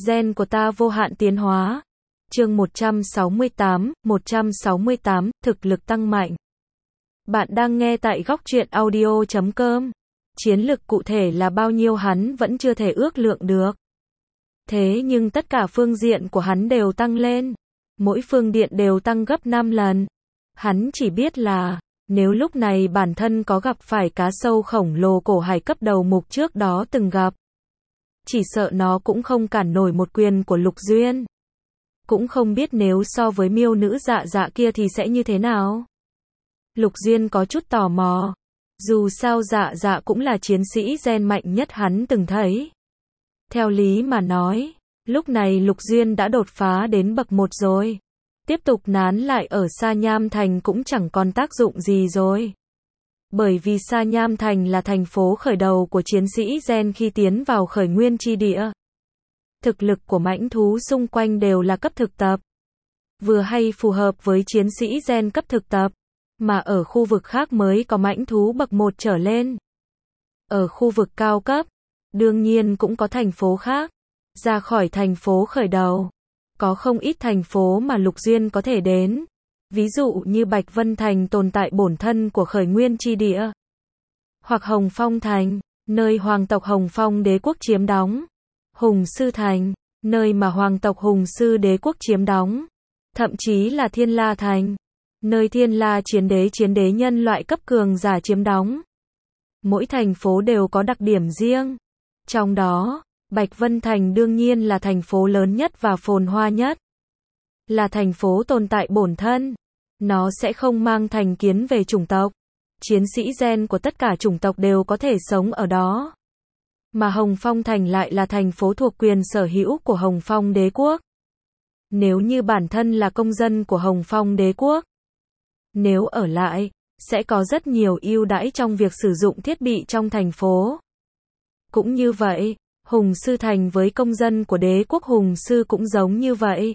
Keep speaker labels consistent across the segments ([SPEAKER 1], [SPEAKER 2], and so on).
[SPEAKER 1] Gen của ta vô hạn tiến hóa. Chương 168, thực lực tăng mạnh. Bạn đang nghe tại Góc Truyện Audio.com. Chiến lực cụ thể là bao nhiêu hắn vẫn chưa thể ước lượng được. Thế nhưng tất cả phương diện của hắn đều tăng lên. Mỗi phương diện đều tăng gấp 5 lần. Hắn chỉ biết là, nếu lúc này bản thân có gặp phải cá sâu khổng lồ cổ hải cấp đầu mục trước đó từng gặp, chỉ sợ nó cũng không cản nổi một quyền của Lục Duyên. Cũng không biết nếu so với miêu nữ dạ dạ kia thì sẽ như thế nào. Lục Duyên có chút tò mò. Dù sao dạ dạ cũng là chiến sĩ gen mạnh nhất hắn từng thấy. Theo lý mà nói, lúc này Lục Duyên đã đột phá đến bậc 1 rồi. Tiếp tục nán lại ở Sa Nham Thành cũng chẳng còn tác dụng gì rồi. Bởi vì Sa Nham Thành là thành phố khởi đầu của chiến sĩ gen khi tiến vào khởi nguyên chi địa. Thực lực của mãnh thú xung quanh đều là cấp thực tập. Vừa hay phù hợp với chiến sĩ gen cấp thực tập. Mà ở khu vực khác mới có mãnh thú bậc 1 trở lên. Ở khu vực cao cấp, đương nhiên cũng có thành phố khác. Ra khỏi thành phố khởi đầu, có không ít thành phố mà Lục Duyên có thể đến. Ví dụ như Bạch Vân Thành tồn tại bổn thân của khởi nguyên chi địa. Hoặc Hồng Phong Thành, nơi hoàng tộc Hồng Phong đế quốc chiếm đóng. Hùng Sư Thành, nơi mà hoàng tộc Hùng Sư đế quốc chiếm đóng. Thậm chí là Thiên La Thành, nơi Thiên La chiến đế nhân loại cấp cường giả chiếm đóng. Mỗi thành phố đều có đặc điểm riêng. Trong đó, Bạch Vân Thành đương nhiên là thành phố lớn nhất và phồn hoa nhất. Là thành phố tồn tại bổn thân. Nó sẽ không mang thành kiến về chủng tộc. Chiến sĩ gen của tất cả chủng tộc đều có thể sống ở đó. Mà Hồng Phong Thành lại là thành phố thuộc quyền sở hữu của Hồng Phong đế quốc. Nếu như bản thân là công dân của Hồng Phong đế quốc, nếu ở lại, sẽ có rất nhiều ưu đãi trong việc sử dụng thiết bị trong thành phố. Cũng như vậy, Hùng Sư Thành với công dân của đế quốc Hùng Sư cũng giống như vậy.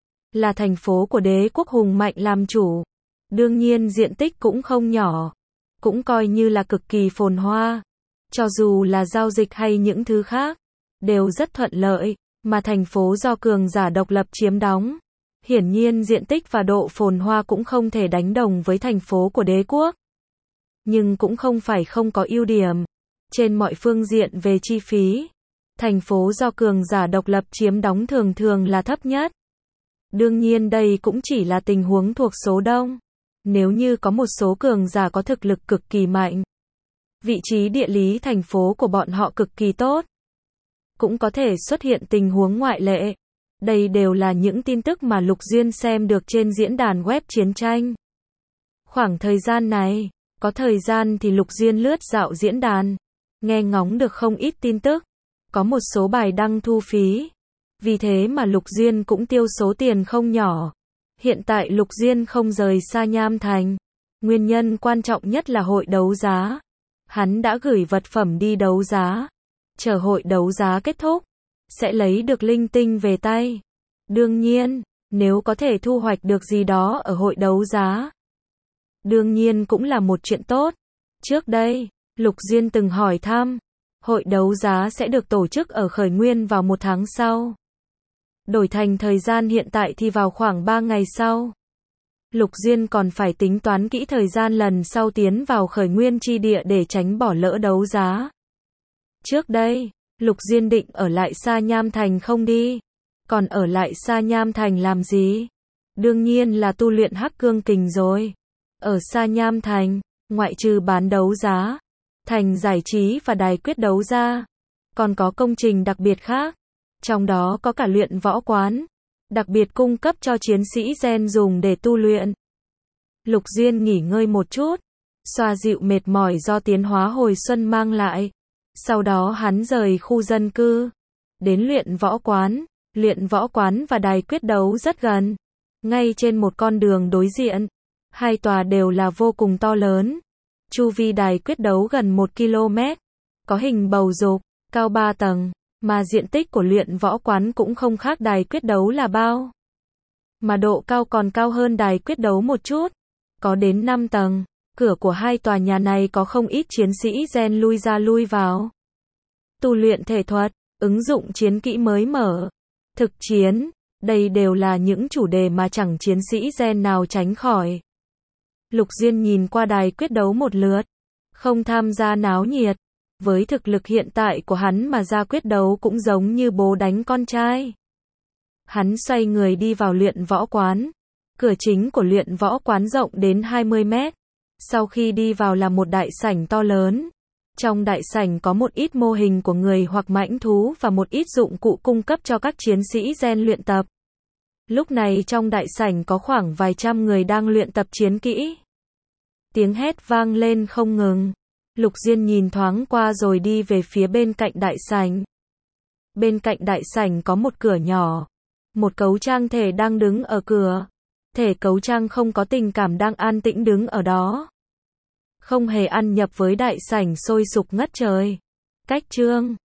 [SPEAKER 1] Là thành phố của đế quốc Hùng Mạnh làm chủ. Đương nhiên diện tích cũng không nhỏ. Cũng coi như là cực kỳ phồn hoa. Cho dù là giao dịch hay những thứ khác, đều rất thuận lợi, mà thành phố do cường giả độc lập chiếm đóng. Hiển nhiên diện tích và độ phồn hoa cũng không thể đánh đồng với thành phố của đế quốc. Nhưng cũng không phải không có ưu điểm. Trên mọi phương diện về chi phí, thành phố do cường giả độc lập chiếm đóng thường thường là thấp nhất. Đương nhiên đây cũng chỉ là tình huống thuộc số đông. Nếu như có một số cường giả có thực lực cực kỳ mạnh, vị trí địa lý thành phố của bọn họ cực kỳ tốt, cũng có thể xuất hiện tình huống ngoại lệ. Đây đều là những tin tức mà Lục Duyên xem được trên diễn đàn web chiến tranh. Khoảng thời gian này, có thời gian thì Lục Duyên lướt dạo diễn đàn, nghe ngóng được không ít tin tức. Có một số bài đăng thu phí. Vì thế mà Lục Duyên cũng tiêu số tiền không nhỏ. Hiện tại Lục Duyên không rời Sa Nham Thành. Nguyên nhân quan trọng nhất là hội đấu giá. Hắn đã gửi vật phẩm đi đấu giá. Chờ hội đấu giá kết thúc, sẽ lấy được linh tinh về tay. Đương nhiên, nếu có thể thu hoạch được gì đó ở hội đấu giá, đương nhiên cũng là một chuyện tốt. Trước đây, Lục Duyên từng hỏi thăm, hội đấu giá sẽ được tổ chức ở khởi nguyên vào 1 tháng sau. Đổi thành thời gian hiện tại thì vào khoảng 3 ngày sau. Lục Duyên còn phải tính toán kỹ thời gian lần sau tiến vào khởi nguyên chi địa để tránh bỏ lỡ đấu giá. Trước đây, Lục Duyên định ở lại Sa Nham Thành không đi. Còn ở lại Sa Nham Thành làm gì? Đương nhiên là tu luyện Hắc Cương Kình rồi. Ở Sa Nham Thành, ngoại trừ bán đấu giá, thành giải trí và đài quyết đấu ra, còn có công trình đặc biệt khác. Trong đó có cả luyện võ quán, đặc biệt cung cấp cho chiến sĩ gen dùng để tu luyện. Lục Duyên nghỉ ngơi một chút, xoa dịu mệt mỏi do tiến hóa hồi xuân mang lại. Sau đó hắn rời khu dân cư, đến luyện võ quán. Luyện võ quán và đài quyết đấu rất gần, ngay trên một con đường đối diện. Hai tòa đều là vô cùng to lớn. Chu vi đài quyết đấu gần 1 km, có hình bầu dục, cao 3 tầng, mà diện tích của luyện võ quán cũng không khác đài quyết đấu là bao. Mà độ cao còn cao hơn đài quyết đấu một chút, có đến 5 tầng. Cửa của hai tòa nhà này có không ít chiến sĩ gen lui ra lui vào. Tu luyện thể thuật, ứng dụng chiến kỹ mới mở. thực chiến, đây đều là những chủ đề mà chẳng chiến sĩ gen nào tránh khỏi. Lục Diên nhìn qua đài quyết đấu một lượt, không tham gia náo nhiệt. Với thực lực hiện tại của hắn mà ra quyết đấu cũng giống như bố đánh con trai. Hắn xoay người đi vào luyện võ quán. Cửa chính của luyện võ quán rộng đến 20 mét. Sau khi đi vào là một đại sảnh to lớn. Trong đại sảnh có một ít mô hình của người hoặc mãnh thú và một ít dụng cụ cung cấp cho các chiến sĩ gen luyện tập. Lúc này trong đại sảnh có khoảng vài trăm người đang luyện tập chiến kỹ. Tiếng hét vang lên không ngừng. Lục Diên nhìn thoáng qua rồi đi về phía bên cạnh đại sảnh. Bên cạnh đại sảnh có một cửa nhỏ. Một cấu trang thể đang đứng ở cửa. Thể cấu trang không có tình cảm đang an tĩnh đứng ở đó. Không hề ăn nhập với đại sảnh sôi sục ngất trời. Cách chương